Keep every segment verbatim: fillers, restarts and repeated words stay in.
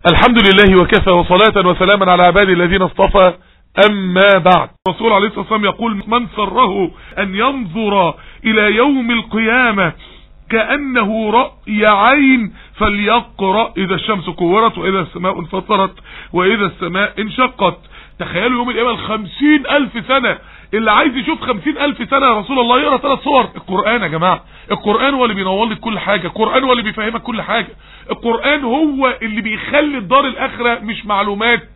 الحمد لله وكفى وصلاة وسلاما على عبادي الذين اصطفى. أما بعد، الرسول عليه الصلاة والسلام يقول: من سره أن ينظر إلى يوم القيامة كأنه رأي عين فليقرأ إذا الشمس كورت وإذا السماء انفطرت وإذا السماء انشقت. تخيلوا يوم القيامة الخمسين ألف سنة. اللي عايز يشوف خمسين ألف سنة يا رسول الله يقرأ ثلاث صور. القرآن يا جماعة، القرآن هو اللي بينور لك كل حاجة، القرآن هو اللي بيفهمك كل حاجة، القرآن هو اللي بيخلي الدار الآخرة مش معلومات،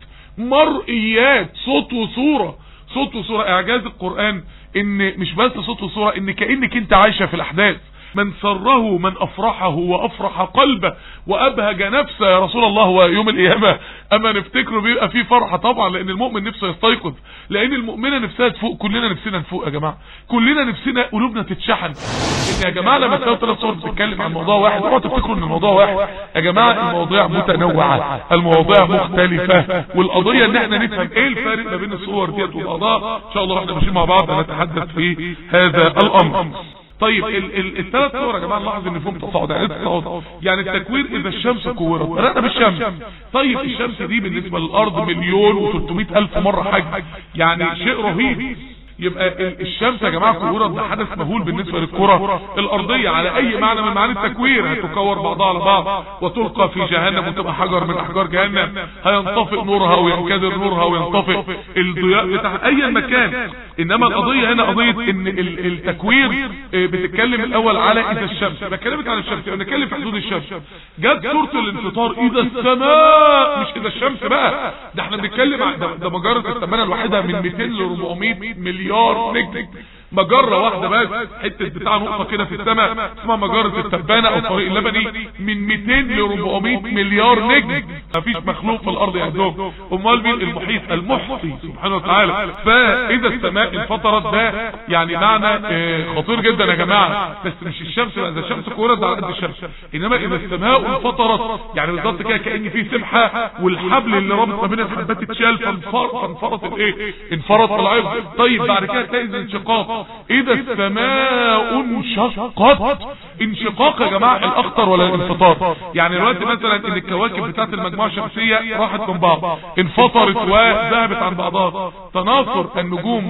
مرئيات، صوت وصورة. صوت وصورة. اعجاز القرآن ان مش بس صوت وصورة، ان كأنك انت عايشة في الاحداث. من سره من افرحه وافرح قلبه وابهج نفسه يا رسول الله. ويوم القيامة اما نفتكره بيبقى فيه فرحة طبعا، لان المؤمن نفسه يستيقظ، لان المؤمنة نفسها تفوق. كلنا نفسنا نفوق يا جماعة، كلنا نفسنا قلوبنا تتشحن. ان يا جماعة لما تلاقوا ثلاث صور بتتكلم عن موضوع واحد اوعوا تفتكروا ان الموضوع واحد. يا جماعة المواضيع متنوعة، المواضيع مختلفة، والقضية ان احنا نفهم ايه الفارق ما بين الصور ديت وبعضها. ان شاء الله احنا ماشيين مع بعض نتحدث في هذا الامر. طيب الثلاث صور يا جماعه نلاحظ ان فيهم تصاعد. يعني التصاعد يعني التكوير اذا الشمس كورت، بدأنا بالشمس. طيب الشمس دي بالنسبه للارض مليون وثلاثمائة الف مره حجم، يعني شيء رهيب. يبقى الشمس يا جماعه كورت ده حدث مهول بالنسبه للكره الارضيه على اي معنى من معاني التكوير. هتكور بعضها على بعض وتلقى في جهنم وتبقى حجر من احجار جهنم، هينطفئ نورها وينكدر نورها وينطفئ الضياء بتاع اي مكان. انما القضيه هنا قضيه ان التكوير بتتكلم الاول على اذا الشمس. بكلمك عن الشمس، بنتكلم في حدود الشمس. جت سوره الانفطار اذا السماء، مش اذا الشمس بقى، ده احنا بنتكلم عن ده, ده مجره الثمانيه الواحده من مئتين ل أربعمائة مليار نجم. مجرة واحدة بس، حتة بتاع نقطة كده في السماء اسمها مجرة التبانة او الطريق اللبني، من مئتين ل أربعمائة مليار نجم. مفيش مخلوق في الارض يعدهم. امال مين؟ المحيط المحصي سبحانه وتعالى. فاذا السماء انفطرت ده يعني معنى اه خطير جدا يا جماعة. بس مش الشمس بقى، اذا الشمس كورت على قد الشمس، انما اذا السماء انفطرت يعني بالظبط كده كأن في سبحة والحبل اللي رابط ما بين الحبات اتشال فانفرط الايه؟ انفرط العرض. طيب بعد كده تلاقي الانشقاق، اذا السماء انشقت. انشقاق يا جماعة الاخطر ولا الانفطار؟ يعني الوقت مثلا ان الكواكب بتاعت المجموعة الشمسية راحت من بعض، انفطرت وذهبت عن بعضها. تناثر النجوم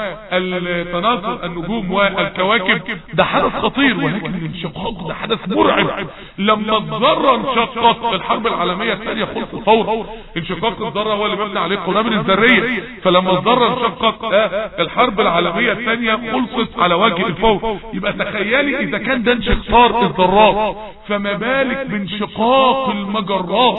والتناثر النجوم والكواكب ده حدث خطير، ولكن الانشقاق ده حدث مرعب. لما الذرة انشقت، الحرب العالمية الثانية خلصت فورا. انشقاق الذرة هو اللي مبني عليه القنابل الذرية، فلما الذرة انشقت الحرب العالمية الثانية خلصت على وجه الفور. يبقى تخيلي اذا كان ده انشقاق الذرات فما بالك بانشقاق المجرات.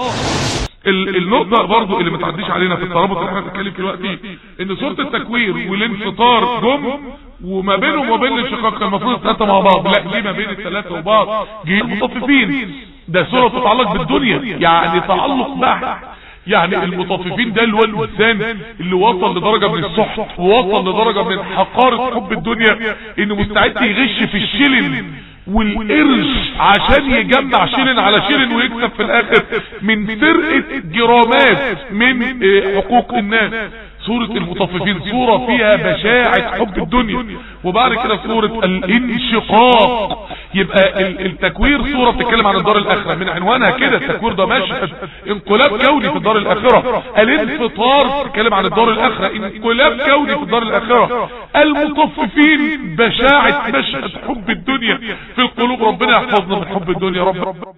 النقطة برضو اللي ما تعديش علينا في الترابط اللي احنا بنتكلم فيه دلوقتي، ان صورة التكوير والانفطار جم وما بينهم وما بين الانشقاق كان المفروض الثلاثة مع بعض. لا، ليه ما بين الثلاثة وبعض؟ جه المطففين. ده صورة تتعلق بالدنيا، يعني تعلق بحت. يعني المطففين ده اللي هو الانسان اللي وصل لدرجة من السحت ووصل لدرجة من حقارة حب الدنيا انه مستعد يغش في الشلن والقرش عشان يجمع شلن على شلن ويكسب في الاخر من سرقة جرامات من حقوق الناس. سورة المطففين صورة فيها بشاعة حب الدنيا. وبعد كده سورة الانشقاق. يبقى التكوير صورة بتتكلم عن الدار الاخرة من عنوانها كده. التكوير ده مشهد انقلاب كوني في الدار الاخرة. الانفطار بتتكلم عن الدار الاخرة، انقلاب كوني في الدار الاخرة. المطففين بشاعة مشهد حب الدنيا في القلوب. ربنا يحفظنا من حب الدنيا رب.